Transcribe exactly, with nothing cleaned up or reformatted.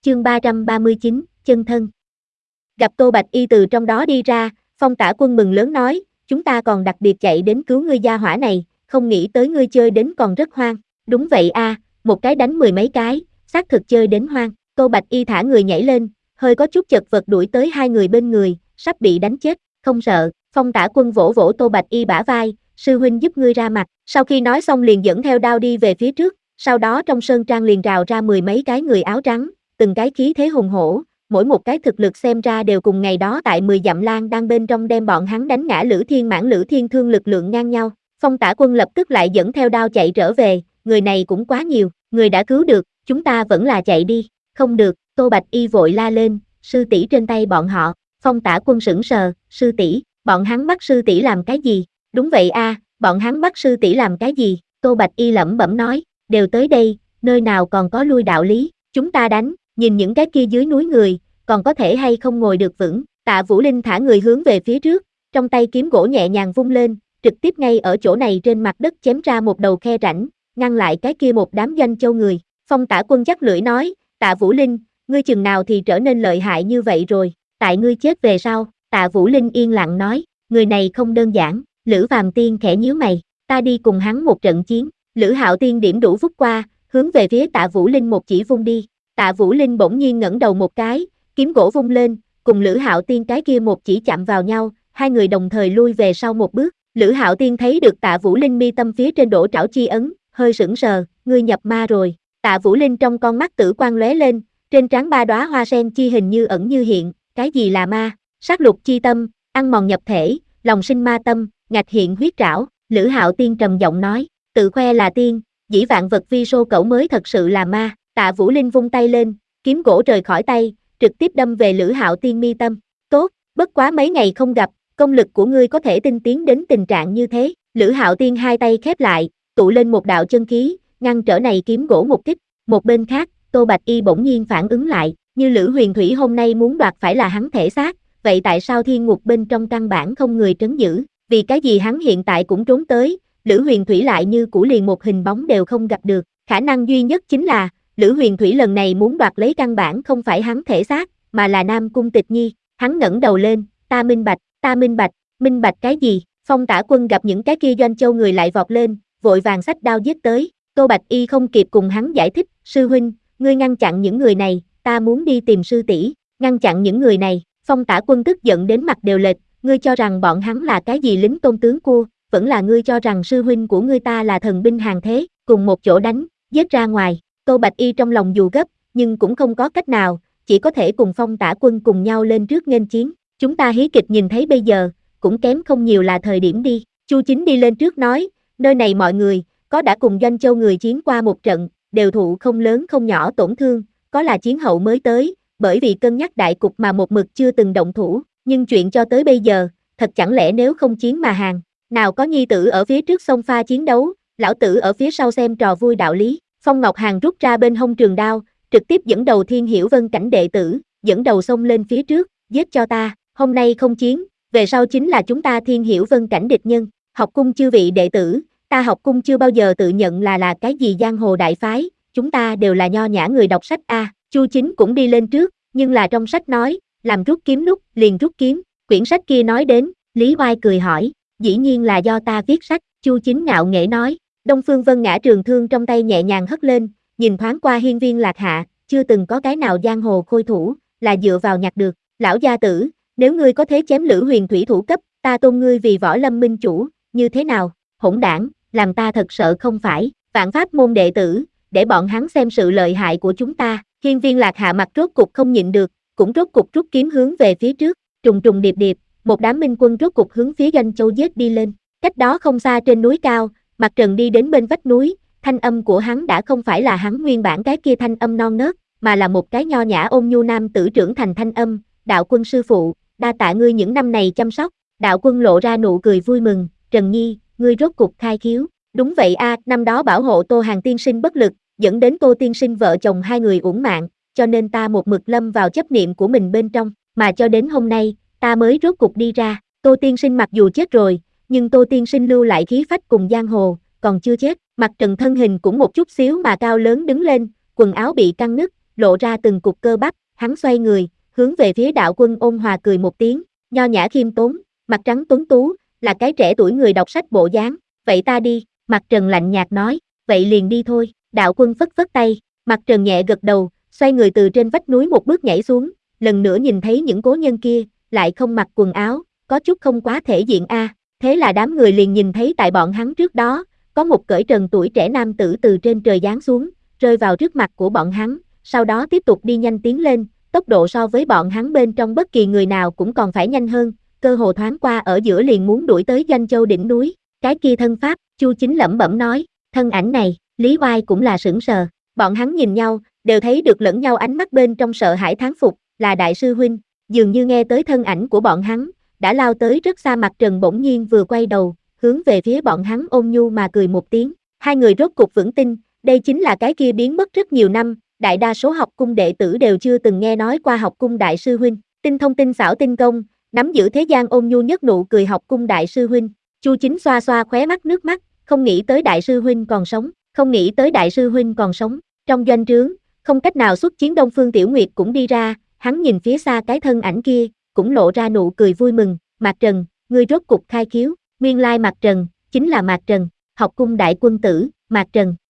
chương ba trăm ba mươi chín, chân thân. Gặp Tô Bạch Y từ trong đó đi ra, Phong Tả Quân mừng lớn nói, chúng ta còn đặc biệt chạy đến cứu ngươi gia hỏa này, không nghĩ tới ngươi chơi đến còn rất hoang. Đúng vậy a, à, một cái đánh mười mấy cái, xác thực chơi đến hoang. Tô Bạch Y thả người nhảy lên, hơi có chút chật vật đuổi tới hai người bên người, sắp bị đánh chết, không sợ. Phong Tả Quân vỗ vỗ Tô Bạch Y bả vai, sư huynh giúp ngươi ra mặt. Sau khi nói xong liền dẫn theo đao đi về phía trước, sau đó trong sơn trang liền rào ra mười mấy cái người áo trắng, từng cái khí thế hùng hổ, mỗi một cái thực lực xem ra đều cùng ngày đó tại mười dặm lan đang bên trong đem bọn hắn đánh ngã. Lữ Thiên Mãn Lữ Thiên Thương lực lượng ngang nhau. Phong Tả Quân lập tức lại dẫn theo đao chạy trở về, người này cũng quá nhiều, người đã cứu được, chúng ta vẫn là chạy đi. Không được, Tô Bạch Y vội la lên, sư tỷ trên tay bọn họ. Phong Tả Quân sững sờ, sư tỷ, bọn hắn bắt sư tỷ làm cái gì? Đúng vậy a, à, bọn hắn bắt sư tỷ làm cái gì? Tô Bạch Y lẩm bẩm nói, đều tới đây, nơi nào còn có lui đạo lý, chúng ta đánh, nhìn những cái kia dưới núi người, còn có thể hay không ngồi được vững. Tạ Vũ Linh thả người hướng về phía trước, trong tay kiếm gỗ nhẹ nhàng vung lên, trực tiếp ngay ở chỗ này trên mặt đất chém ra một đầu khe rãnh, ngăn lại cái kia một đám Doanh Châu người. Phong Tả Quân chắc lưỡi nói, Tạ Vũ Linh, ngươi chừng nào thì trở nên lợi hại như vậy rồi, tại ngươi chết về sau. Tạ Vũ Linh yên lặng nói, người này không đơn giản. Lữ Phàm Tiên khẽ nhíu mày, ta đi cùng hắn một trận chiến. Lữ Hạo Tiên điểm đủ phút qua, hướng về phía Tạ Vũ Linh một chỉ vung đi. Tạ Vũ Linh bỗng nhiên ngẩng đầu một cái, kiếm gỗ vung lên, cùng Lữ Hạo Tiên cái kia một chỉ chạm vào nhau, hai người đồng thời lui về sau một bước. Lữ Hạo Tiên thấy được Tạ Vũ Linh mi tâm phía trên đổ trảo chi ấn, hơi sững sờ, ngươi nhập ma rồi. Tạ Vũ Linh trong con mắt tử quang lóe lên, trên trán ba đóa hoa sen chi hình như ẩn như hiện, cái gì là ma? Sát lục chi tâm, ăn mòn nhập thể, lòng sinh ma tâm, ngạch hiện huyết trảo. Lữ Hạo Tiên trầm giọng nói, tự khoe là tiên, dĩ vạn vật vi sô cẩu mới thật sự là ma. Tạ Vũ Linh vung tay lên, kiếm gỗ rời khỏi tay, trực tiếp đâm về Lữ Hạo Tiên mi tâm. Tốt, bất quá mấy ngày không gặp, công lực của ngươi có thể tinh tiến đến tình trạng như thế. Lữ Hạo Tiên hai tay khép lại, tụ lên một đạo chân khí, ngăn trở này kiếm gỗ một kích. Một bên khác, Tô Bạch Y bỗng nhiên phản ứng lại, như Lữ Huyền Thủy hôm nay muốn đoạt phải là hắn thể xác, vậy tại sao thiên ngục bên trong căn bản không người trấn giữ? Vì cái gì hắn hiện tại cũng trốn tới, Lữ Huyền Thủy lại như cũ liền một hình bóng đều không gặp được. Khả năng duy nhất chính là, Lữ Huyền Thủy lần này muốn đoạt lấy căn bản không phải hắn thể xác, mà là Nam Cung Tịch Nhi. Hắn ngẩng đầu lên, ta minh bạch, ta minh bạch, minh bạch cái gì? Phong Tả Quân gặp những cái kia Doanh Châu người lại vọt lên, vội vàng xách đao giết tới. Tô Bạch Y không kịp cùng hắn giải thích, sư huynh, ngươi ngăn chặn những người này, ta muốn đi tìm sư tỷ. Ngăn chặn những người này. Phong Tả Quân tức giận đến mặt đều lệch, ngươi cho rằng bọn hắn là cái gì lính tôn tướng cua, vẫn là ngươi cho rằng sư huynh của ngươi ta là thần binh hàng thế, cùng một chỗ đánh, giết ra ngoài. Tô Bạch Y trong lòng dù gấp, nhưng cũng không có cách nào, chỉ có thể cùng Phong Tả Quân cùng nhau lên trước nghênh chiến. Chúng ta hí kịch nhìn thấy bây giờ, cũng kém không nhiều là thời điểm đi. Chu Chính đi lên trước nói, nơi này mọi người, có đã cùng Doanh Châu người chiến qua một trận, đều thụ không lớn không nhỏ tổn thương, có là chiến hậu mới tới, bởi vì cân nhắc đại cục mà một mực chưa từng động thủ, nhưng chuyện cho tới bây giờ, thật chẳng lẽ nếu không chiến mà hàng, nào có nhi tử ở phía trước sông pha chiến đấu, lão tử ở phía sau xem trò vui đạo lý. Phong Ngọc Hàn rút ra bên hông trường đao, trực tiếp dẫn đầu Thiên Hiểu Vân cảnh đệ tử, dẫn đầu xông lên phía trước, giết cho ta, hôm nay không chiến, về sau chính là chúng ta Thiên Hiểu Vân cảnh địch nhân. Học cung chư vị đệ tử, ta học cung chưa bao giờ tự nhận là là cái gì giang hồ đại phái, chúng ta đều là nho nhã người đọc sách a. À, Chu Chính cũng đi lên trước, nhưng là trong sách nói, làm rút kiếm lúc, liền rút kiếm. Quyển sách kia nói đến, Lý Oai cười hỏi, dĩ nhiên là do ta viết sách. Chu Chính ngạo nghễ nói. Đông Phương Vân ngã trường thương trong tay nhẹ nhàng hất lên, nhìn thoáng qua hiên viên Lạc Hạ, chưa từng có cái nào giang hồ khôi thủ, là dựa vào nhặt được. Lão gia tử, nếu ngươi có thế chém Lữ Huyền Thủy thủ cấp, ta tôn ngươi vì võ lâm minh chủ, như thế nào? Hỗn đảng, làm ta thật sợ không phải, vạn pháp môn đệ tử, để bọn hắn xem sự lợi hại của chúng ta. Hiên viên Lạc Hạ mặt rốt cục không nhịn được, cũng rốt cục rút kiếm hướng về phía trước, trùng trùng điệp điệp, một đám minh quân rốt cục hướng phía Doanh Châu giết đi lên. Cách đó không xa trên núi cao, Mặt Trần đi đến bên vách núi, thanh âm của hắn đã không phải là hắn nguyên bản cái kia thanh âm non nớt, mà là một cái nho nhã ôn nhu nam tử trưởng thành thanh âm, đạo quân sư phụ, đa tạ ngươi những năm này chăm sóc. Đạo quân lộ ra nụ cười vui mừng, Trần Nhi, ngươi rốt cục khai khiếu. Đúng vậy a, à, năm đó bảo hộ Tô Hàn tiên sinh bất lực, dẫn đến Tô tiên sinh vợ chồng hai người uổng mạng, cho nên ta một mực lâm vào chấp niệm của mình bên trong, mà cho đến hôm nay, ta mới rốt cục đi ra. Tô tiên sinh mặc dù chết rồi, nhưng Tô tiên sinh lưu lại khí phách cùng giang hồ, còn chưa chết. Mặt Trần thân hình cũng một chút xíu mà cao lớn đứng lên, quần áo bị căng nứt, lộ ra từng cục cơ bắp, hắn xoay người, hướng về phía đạo quân ôn hòa cười một tiếng, nho nhã khiêm tốn, mặt trắng tuấn tú, là cái trẻ tuổi người đọc sách bộ dáng, vậy ta đi, Mặt Trần lạnh nhạt nói, vậy liền đi thôi, đạo quân phất phất tay, Mặt Trần nhẹ gật đầu, xoay người từ trên vách núi một bước nhảy xuống, lần nữa nhìn thấy những cố nhân kia, lại không mặc quần áo, có chút không quá thể diện a. Thế là đám người liền nhìn thấy tại bọn hắn trước đó, có một cởi trần tuổi trẻ nam tử từ trên trời giáng xuống, rơi vào trước mặt của bọn hắn, sau đó tiếp tục đi nhanh tiến lên, tốc độ so với bọn hắn bên trong bất kỳ người nào cũng còn phải nhanh hơn, cơ hồ thoáng qua ở giữa liền muốn đuổi tới Doanh Châu đỉnh núi. Cái kia thân pháp, Chu Chính lẩm bẩm nói, thân ảnh này, Lý Oai cũng là sững sờ, bọn hắn nhìn nhau, đều thấy được lẫn nhau ánh mắt bên trong sợ hãi thán phục, là đại sư huynh, dường như nghe tới thân ảnh của bọn hắn, đã lao tới rất xa. Mặt Trần bỗng nhiên vừa quay đầu, hướng về phía bọn hắn ôn nhu mà cười một tiếng, hai người rốt cục vững tin, đây chính là cái kia biến mất rất nhiều năm, đại đa số học cung đệ tử đều chưa từng nghe nói qua học cung đại sư huynh, tinh thông tinh xảo tinh công, nắm giữ thế gian ôn nhu nhất nụ cười học cung đại sư huynh. Chu Chính xoa xoa khóe mắt nước mắt, không nghĩ tới đại sư huynh còn sống, không nghĩ tới đại sư huynh còn sống. Trong doanh trướng, không cách nào xuất chiến Đông Phương Tiểu Nguyệt cũng đi ra, hắn nhìn phía xa cái thân ảnh kia, cũng lộ ra nụ cười vui mừng, Mạc Trần, ngươi rốt cục khai khiếu, nguyên lai Mạc Trần, chính là Mạc Trần, học cung đại quân tử, Mạc Trần.